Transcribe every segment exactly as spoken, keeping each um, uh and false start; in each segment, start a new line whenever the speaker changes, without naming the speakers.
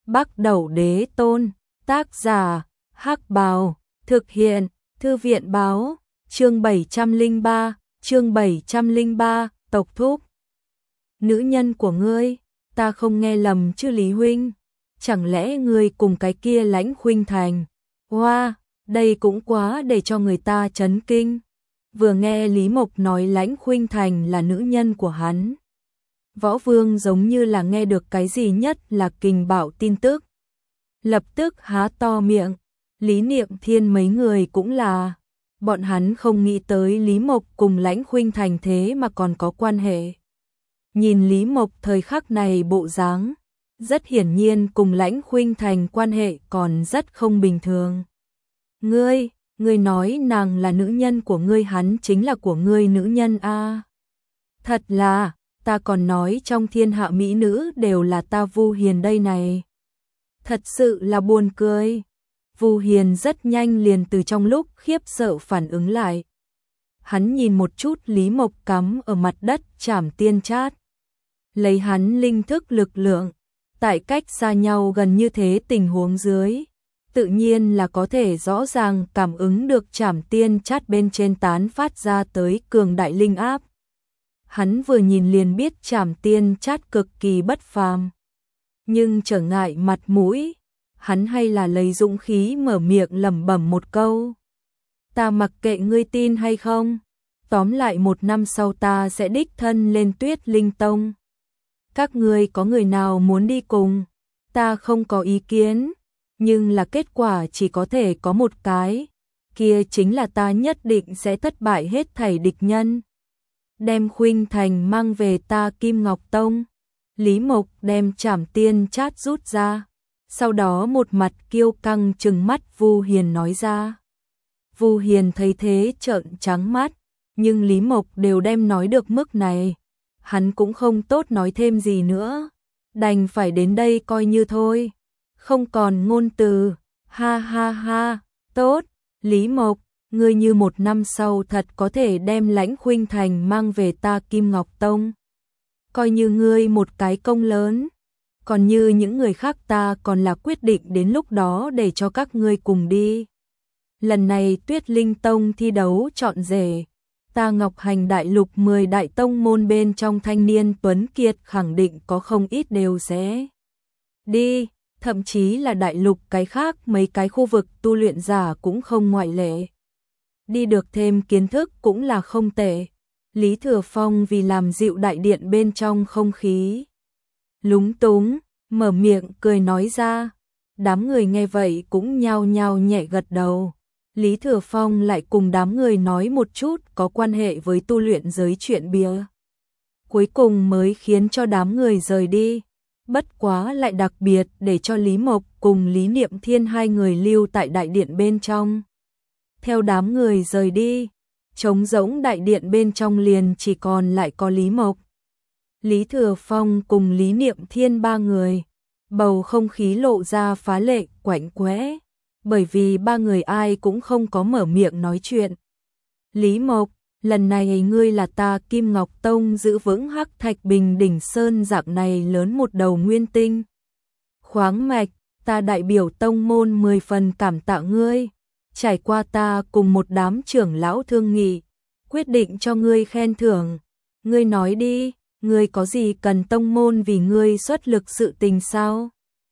Bắc Đẩu Đế Tôn, tác giả, Hắc Bào, thực hiện, Thư viện báo, chương bảy trăm lẻ ba, chương bảy trăm lẻ ba, tộc thúc. Nữ nhân của ngươi, ta không nghe lầm chứ Lý huynh, chẳng lẽ ngươi cùng cái kia Lãnh Khuynh Thành? Hoa, wow, đây cũng quá để cho người ta chấn kinh. Vừa nghe Lý Mộc nói Lãnh Khuynh Thành là nữ nhân của hắn, Võ Vương giống như là nghe được cái gì nhất là kình bạo tin tức. Lập tức há to miệng, Lý Niệm Thiên mấy người cũng là, bọn hắn không nghĩ tới Lý Mộc cùng Lãnh Khuynh Thành thế mà còn có quan hệ. Nhìn Lý Mộc thời khắc này bộ dáng, rất hiển nhiên cùng Lãnh Khuynh Thành quan hệ còn rất không bình thường. Ngươi, ngươi nói nàng là nữ nhân của ngươi, hắn chính là của ngươi nữ nhân a? À? Thật là, ta còn nói trong thiên hạ mỹ nữ đều là ta Vu Hiền đây này. Thật sự là buồn cười. Vu Hiền rất nhanh liền từ trong lúc khiếp sợ phản ứng lại. Hắn nhìn một chút Lý Mộc cắm ở mặt đất Trảm Tiên Chát. Lấy hắn linh thức lực lượng, tại cách xa nhau gần như thế tình huống dưới, tự nhiên là có thể rõ ràng cảm ứng được Trảm Tiên Chát bên trên tán phát ra tới cường đại linh áp. Hắn vừa nhìn liền biết Trảm Tiên Chát cực kỳ bất phàm. Nhưng trở ngại mặt mũi, hắn hay là lấy dũng khí mở miệng lẩm bẩm một câu. Ta mặc kệ ngươi tin hay không, tóm lại một năm sau ta sẽ đích thân lên Tuyết Linh Tông. Các ngươi có người nào muốn đi cùng, ta không có ý kiến, nhưng là kết quả chỉ có thể có một cái, kia chính là ta nhất định sẽ thất bại hết thảy địch nhân. Đem Khuynh Thành mang về ta Kim Ngọc Tông. Lý Mộc đem Trảm Tiên Chát rút ra, sau đó một mặt kiêu căng trừng mắt Vu Hiền nói ra. Vu Hiền thấy thế trợn trắng mắt, nhưng Lý Mộc đều đem nói được mức này, hắn cũng không tốt nói thêm gì nữa, đành phải đến đây coi như thôi, không còn ngôn từ. Ha ha ha, tốt, Lý Mộc, ngươi như một năm sau thật có thể đem Lãnh Khuynh Thành mang về ta Kim Ngọc Tông. Coi như ngươi một cái công lớn, còn như những người khác ta còn là quyết định đến lúc đó để cho các ngươi cùng đi. Lần này Tuyết Linh Tông thi đấu chọn rể, ta Ngọc Hành Đại Lục mười đại tông môn bên trong thanh niên tuấn kiệt khẳng định có không ít đều sẽ đi, thậm chí là đại lục cái khác mấy cái khu vực tu luyện giả cũng không ngoại lệ. Đi được thêm kiến thức cũng là không tệ. Lý Thừa Phong vì làm dịu đại điện bên trong không khí, lúng túng, mở miệng cười nói ra. Đám người nghe vậy cũng nhao nhao nhẹ gật đầu. Lý Thừa Phong lại cùng đám người nói một chút có quan hệ với tu luyện giới chuyện bia. Cuối cùng mới khiến cho đám người rời đi. Bất quá lại đặc biệt để cho Lý Mộc cùng Lý Niệm Thiên hai người lưu tại đại điện bên trong. Theo đám người rời đi, trống rỗng đại điện bên trong liền chỉ còn lại có Lý Mộc, Lý Thừa Phong cùng Lý Niệm Thiên ba người. Bầu không khí lộ ra phá lệ quạnh quẽ, bởi vì ba người ai cũng không có mở miệng nói chuyện. Lý Mộc, lần này ngươi là ta Kim Ngọc Tông giữ vững Hắc Thạch Bình Đỉnh Sơn dạng này lớn một đầu nguyên tinh khoáng mạch, ta đại biểu tông môn mười phần cảm tạ ngươi. Trải qua ta cùng một đám trưởng lão thương nghị, quyết định cho ngươi khen thưởng. Ngươi nói đi, ngươi có gì cần tông môn vì ngươi xuất lực sự tình sao?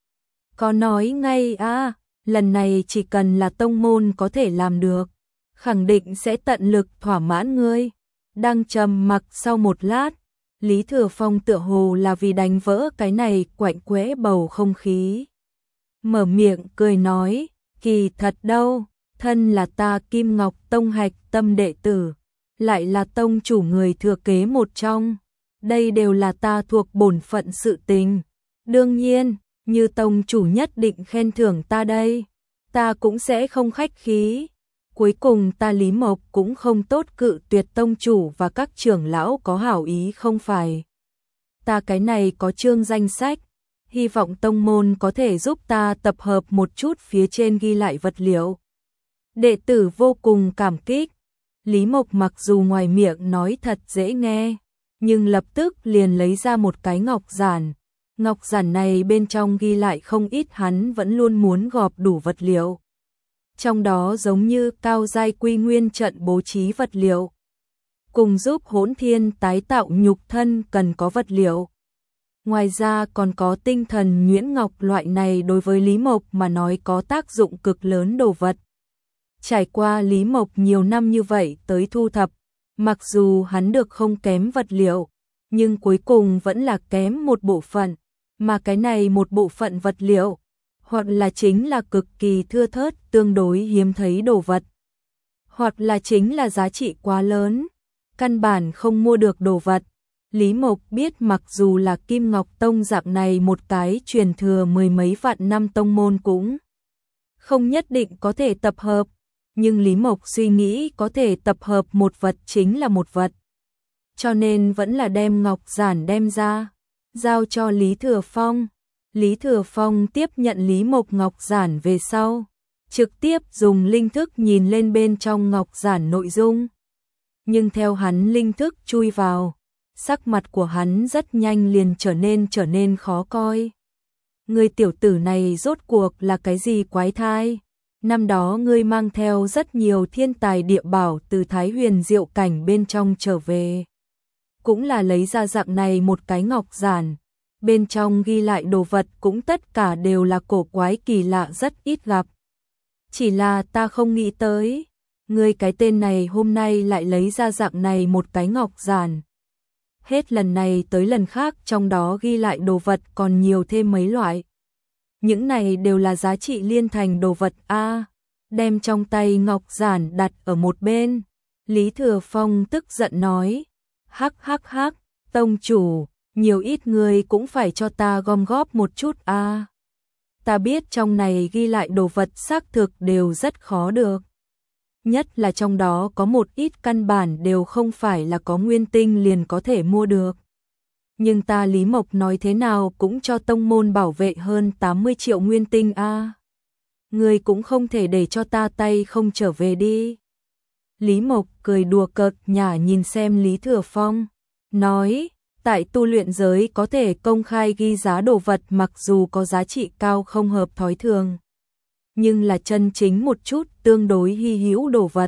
Có nói ngay à, lần này chỉ cần là tông môn có thể làm được, khẳng định sẽ tận lực thỏa mãn ngươi. Đang trầm mặc sau một lát, Lý Thừa Phong tựa hồ là vì đánh vỡ cái này quạnh quẽ bầu không khí. Mở miệng cười nói, kỳ thật đâu. Thân là ta Kim Ngọc Tông hạch tâm đệ tử, lại là tông chủ người thừa kế một trong, đây đều là ta thuộc bổn phận sự tình. Đương nhiên, như tông chủ nhất định khen thưởng ta đây, ta cũng sẽ không khách khí. Cuối cùng ta Lý Mộc cũng không tốt cự tuyệt tông chủ và các trưởng lão có hảo ý không phải. Ta cái này có chương danh sách, hy vọng tông môn có thể giúp ta tập hợp một chút phía trên ghi lại vật liệu. Đệ tử vô cùng cảm kích. Lý Mộc mặc dù ngoài miệng nói thật dễ nghe, nhưng lập tức liền lấy ra một cái ngọc giản, Ngọc giản này bên trong ghi lại không ít hắn vẫn luôn muốn gộp đủ vật liệu. Trong đó giống như cao giai quy nguyên trận bố trí vật liệu. Cùng giúp hỗn thiên tái tạo nhục thân cần có vật liệu. Ngoài ra còn có tinh thần nhuyễn ngọc loại này đối với Lý Mộc mà nói có tác dụng cực lớn đồ vật. Trải qua Lý Mộc nhiều năm như vậy tới thu thập, mặc dù hắn được không kém vật liệu, nhưng cuối cùng vẫn là kém một bộ phận, mà cái này một bộ phận vật liệu, hoặc là chính là cực kỳ thưa thớt tương đối hiếm thấy đồ vật, hoặc là chính là giá trị quá lớn, căn bản không mua được đồ vật. Lý Mộc biết mặc dù là Kim Ngọc Tông dạng này một cái truyền thừa mười mấy vạn năm tông môn cũng không nhất định có thể tập hợp, nhưng Lý Mộc suy nghĩ có thể tập hợp một vật chính là một vật. Cho nên vẫn là đem ngọc giản đem ra, giao cho Lý Thừa Phong. Lý Thừa Phong tiếp nhận Lý Mộc ngọc giản về sau, trực tiếp dùng linh thức nhìn lên bên trong ngọc giản nội dung. Nhưng theo hắn linh thức chui vào, sắc mặt của hắn rất nhanh liền trở nên trở nên khó coi. Người tiểu tử này rốt cuộc là cái gì quái thai? Năm đó ngươi mang theo rất nhiều thiên tài địa bảo từ Thái Huyền Diệu cảnh bên trong trở về. Cũng là lấy ra dạng này một cái ngọc giản. Bên trong ghi lại đồ vật cũng tất cả đều là cổ quái kỳ lạ rất ít gặp. Chỉ là ta không nghĩ tới, ngươi cái tên này hôm nay lại lấy ra dạng này một cái ngọc giản. Hết lần này tới lần khác trong đó ghi lại đồ vật còn nhiều thêm mấy loại. Những này đều là giá trị liên thành đồ vật a. Đem trong tay ngọc giản đặt ở một bên. Lý Thừa Phong tức giận nói, hắc hắc hắc, tông chủ, nhiều ít người cũng phải cho ta gom góp một chút a. Ta biết trong này ghi lại đồ vật xác thực đều rất khó được. Nhất là trong đó có một ít căn bản đều không phải là có nguyên tinh liền có thể mua được. Nhưng ta Lý Mộc nói thế nào cũng cho tông môn bảo vệ hơn tám mươi triệu nguyên tinh a. Người cũng không thể để cho ta tay không trở về đi. Lý Mộc cười đùa cợt nhả nhìn xem Lý Thừa Phong, nói, tại tu luyện giới có thể công khai ghi giá đồ vật mặc dù có giá trị cao không hợp thói thường, nhưng là chân chính một chút tương đối hy hữu đồ vật.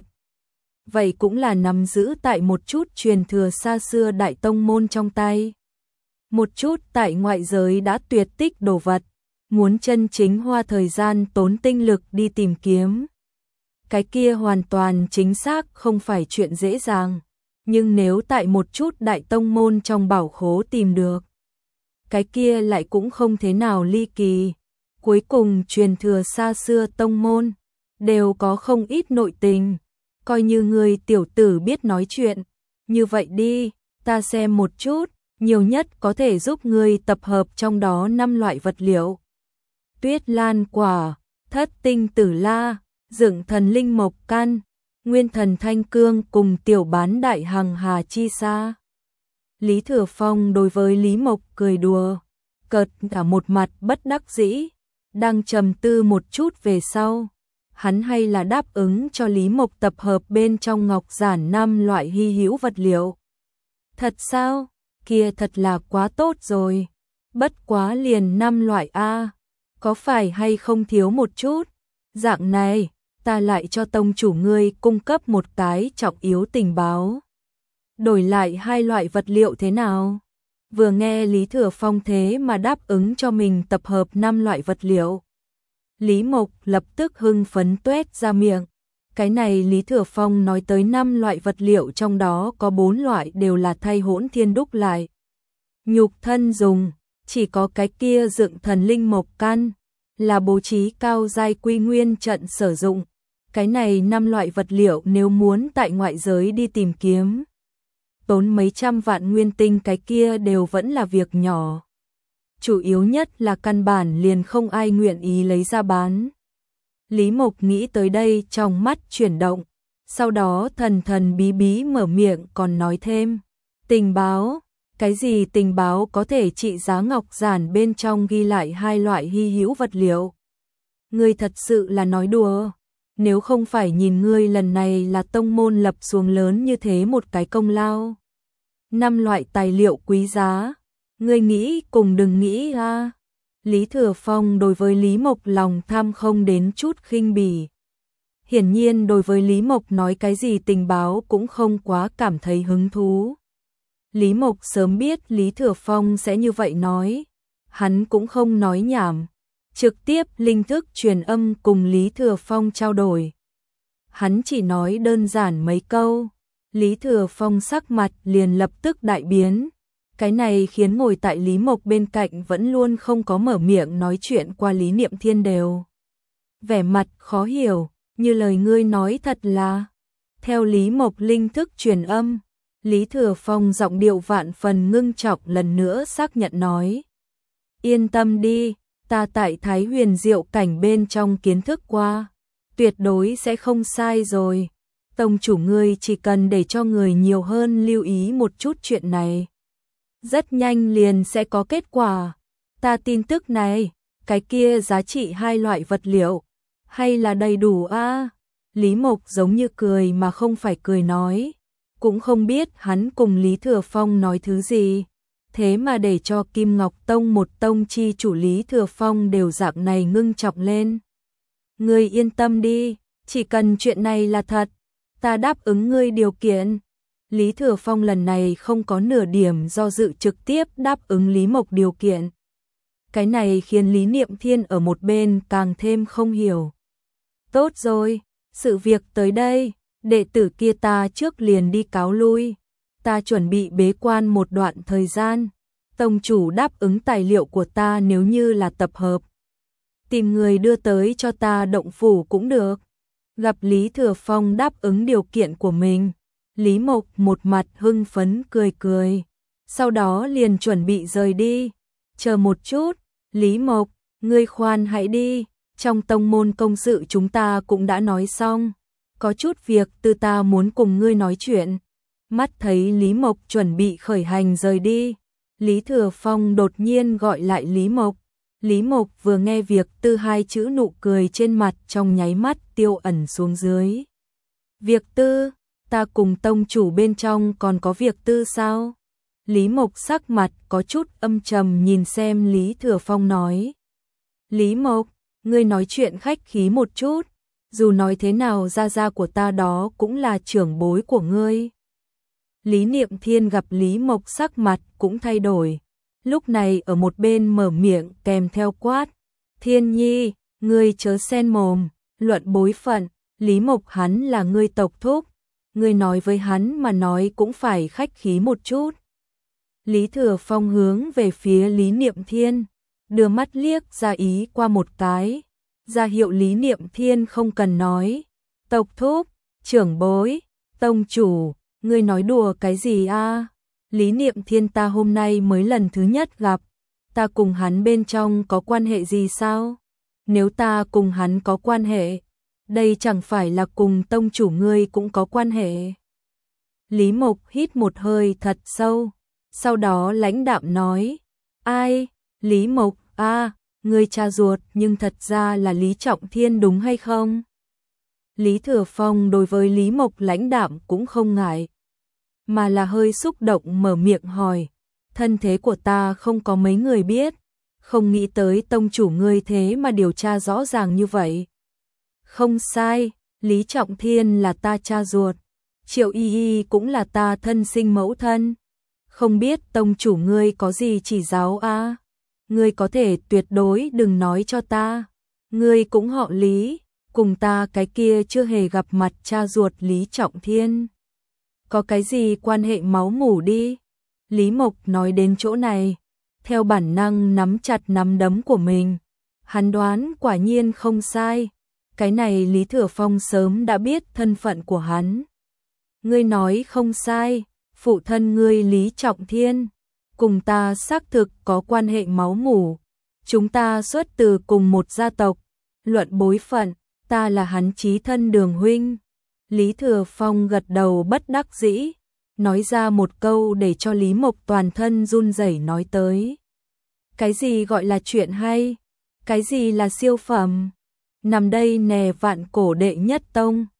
Vậy cũng là nắm giữ tại một chút truyền thừa xa xưa đại tông môn trong tay. Một chút tại ngoại giới đã tuyệt tích đồ vật, muốn chân chính hoa thời gian tốn tinh lực đi tìm kiếm. Cái kia hoàn toàn chính xác không phải chuyện dễ dàng, nhưng nếu tại một chút đại tông môn trong bảo khố tìm được, cái kia lại cũng không thế nào ly kỳ. Cuối cùng truyền thừa xa xưa tông môn đều có không ít nội tình, coi như người tiểu tử biết nói chuyện. Như vậy đi, ta xem một chút, nhiều nhất có thể giúp ngươi tập hợp trong đó năm loại vật liệu. Tuyết lan quả, thất tinh tử la, dựng thần linh mộc can, nguyên thần thanh cương cùng tiểu bán đại hằng hà chi sa. Lý Thừa Phong đối với Lý Mộc cười đùa, cợt cả một mặt bất đắc dĩ. Đang trầm tư một chút về sau, hắn hay là đáp ứng cho Lý Mộc tập hợp bên trong ngọc giản năm loại hy hữu vật liệu. Thật sao? Kia thật là quá tốt rồi. Bất quá liền năm loại a, có phải hay không thiếu một chút? Dạng này, ta lại cho tông chủ ngươi cung cấp một cái trọng yếu tình báo. Đổi lại hai loại vật liệu thế nào? Vừa nghe Lý Thừa Phong thế mà đáp ứng cho mình tập hợp năm loại vật liệu. Lý Mộc lập tức hưng phấn tuét ra miệng. Cái này Lý Thừa Phong nói tới năm loại vật liệu trong đó có bốn loại đều là thay hỗn thiên đúc lại. Nhục thân dùng, chỉ có cái kia dựng thần linh mộc căn, là bố trí cao giai quy nguyên trận sử dụng. Cái này năm loại vật liệu nếu muốn tại ngoại giới đi tìm kiếm, tốn mấy trăm vạn nguyên tinh cái kia đều vẫn là việc nhỏ. Chủ yếu nhất là căn bản liền không ai nguyện ý lấy ra bán. Lý Mộc nghĩ tới đây trong mắt chuyển động, sau đó thần thần bí bí mở miệng còn nói thêm. Tình báo, cái gì tình báo có thể trị giá ngọc giản bên trong ghi lại hai loại hy hữu vật liệu? Ngươi thật sự là nói đùa, nếu không phải nhìn ngươi lần này là tông môn lập xuống lớn như thế một cái công lao. Năm loại tài liệu quý giá, Ngươi nghĩ cùng đừng nghĩ a. Lý Thừa Phong đối với Lý Mộc lòng tham không đến chút khinh bỉ. Hiển nhiên đối với Lý Mộc nói cái gì tình báo cũng không quá cảm thấy hứng thú. Lý Mộc sớm biết Lý Thừa Phong sẽ như vậy nói, hắn cũng không nói nhảm, trực tiếp linh thức truyền âm cùng Lý Thừa Phong trao đổi. Hắn chỉ nói đơn giản mấy câu, Lý Thừa Phong sắc mặt liền lập tức đại biến. Cái này khiến ngồi tại Lý Mộc bên cạnh vẫn luôn không có mở miệng nói chuyện qua Lý Niệm Thiên đều vẻ mặt khó hiểu, như lời ngươi nói thật là. Theo Lý Mộc linh thức truyền âm, Lý Thừa Phong giọng điệu vạn phần ngưng trọng lần nữa xác nhận nói. Yên tâm đi, ta tại Thái Huyền Diệu cảnh bên trong kiến thức qua, tuyệt đối sẽ không sai rồi. Tông chủ ngươi chỉ cần để cho người nhiều hơn lưu ý một chút chuyện này, rất nhanh liền sẽ có kết quả. Ta tin tức này, cái kia giá trị hai loại vật liệu, hay là đầy đủ a? Lý Mộc giống như cười mà không phải cười nói, cũng không biết hắn cùng Lý Thừa Phong nói thứ gì, thế mà để cho Kim Ngọc Tông một tông chi chủ Lý Thừa Phong đều dạng này ngưng trọng lên. Ngươi yên tâm đi, chỉ cần chuyện này là thật, ta đáp ứng ngươi điều kiện. Lý Thừa Phong lần này không có nửa điểm do dự, trực tiếp đáp ứng Lý Mộc điều kiện. Cái này khiến Lý Niệm Thiên ở một bên càng thêm không hiểu. Tốt rồi, sự việc tới đây, đệ tử kia ta trước liền đi cáo lui. Ta chuẩn bị bế quan một đoạn thời gian. Tông chủ đáp ứng tài liệu của ta nếu như là tập hợp, tìm người đưa tới cho ta động phủ cũng được. Gặp Lý Thừa Phong đáp ứng điều kiện của mình, Lý Mộc một mặt hưng phấn cười cười, sau đó liền chuẩn bị rời đi. Chờ một chút, Lý Mộc, ngươi khoan hãy đi, trong tông môn công sự chúng ta cũng đã nói xong, có chút việc tư ta muốn cùng ngươi nói chuyện. Mắt thấy Lý Mộc chuẩn bị khởi hành rời đi, Lý Thừa Phong đột nhiên gọi lại Lý Mộc. Lý Mộc vừa nghe việc tư hai chữ, nụ cười trên mặt trong nháy mắt tiêu ẩn xuống dưới. Việc tư, ta cùng tông chủ bên trong còn có việc tư sao? Lý Mộc sắc mặt có chút âm trầm nhìn xem Lý Thừa Phong nói. Lý Mộc, ngươi nói chuyện khách khí một chút, dù nói thế nào gia gia của ta đó cũng là trưởng bối của ngươi. Lý Niệm Thiên gặp Lý Mộc sắc mặt cũng thay đổi, lúc này ở một bên mở miệng kèm theo quát. Thiên Nhi, ngươi chớ xen mồm, luận bối phận, Lý Mộc hắn là ngươi tộc thúc, ngươi nói với hắn mà nói cũng phải khách khí một chút. Lý Thừa Phong hướng về phía Lý Niệm Thiên, đưa mắt liếc ra ý qua một cái, ra hiệu Lý Niệm Thiên không cần nói. Tộc thúc, trưởng bối, tông chủ, ngươi nói đùa cái gì a? Lý Niệm Thiên ta hôm nay mới lần thứ nhất gặp, ta cùng hắn bên trong có quan hệ gì sao? Nếu ta cùng hắn có quan hệ, đây chẳng phải là cùng tông chủ ngươi cũng có quan hệ. Lý Mộc hít một hơi thật sâu, sau đó lãnh đạm nói. Ai? Lý Mộc, a, à, ngươi cha ruột nhưng thật ra là Lý Trọng Thiên đúng hay không? Lý Thừa Phong đối với Lý Mộc lãnh đạm cũng không ngại, mà là hơi xúc động mở miệng hỏi. Thân thế của ta không có mấy người biết, không nghĩ tới tông chủ ngươi thế mà điều tra rõ ràng như vậy. Không sai, Lý Trọng Thiên là ta cha ruột, Triệu Y Y cũng là ta thân sinh mẫu thân. Không biết tông chủ ngươi có gì chỉ giáo a? À? Ngươi có thể tuyệt đối đừng nói cho ta. Ngươi cũng họ Lý, cùng ta cái kia chưa hề gặp mặt cha ruột Lý Trọng Thiên. Có cái gì quan hệ máu mủ đi. Lý Mộc nói đến chỗ này, theo bản năng nắm chặt nắm đấm của mình. Hắn đoán quả nhiên không sai. Cái này Lý Thừa Phong sớm đã biết thân phận của hắn. Ngươi nói không sai, phụ thân ngươi Lý Trọng Thiên cùng ta xác thực có quan hệ máu mủ. Chúng ta xuất từ cùng một gia tộc, luận bối phận, ta là hắn chí thân đường huynh. Lý Thừa Phong gật đầu bất đắc dĩ, nói ra một câu để cho Lý Mộc toàn thân run rẩy nói tới. Cái gì gọi là chuyện hay? Cái gì là siêu phẩm? Nằm đây nè vạn cổ đệ nhất tông,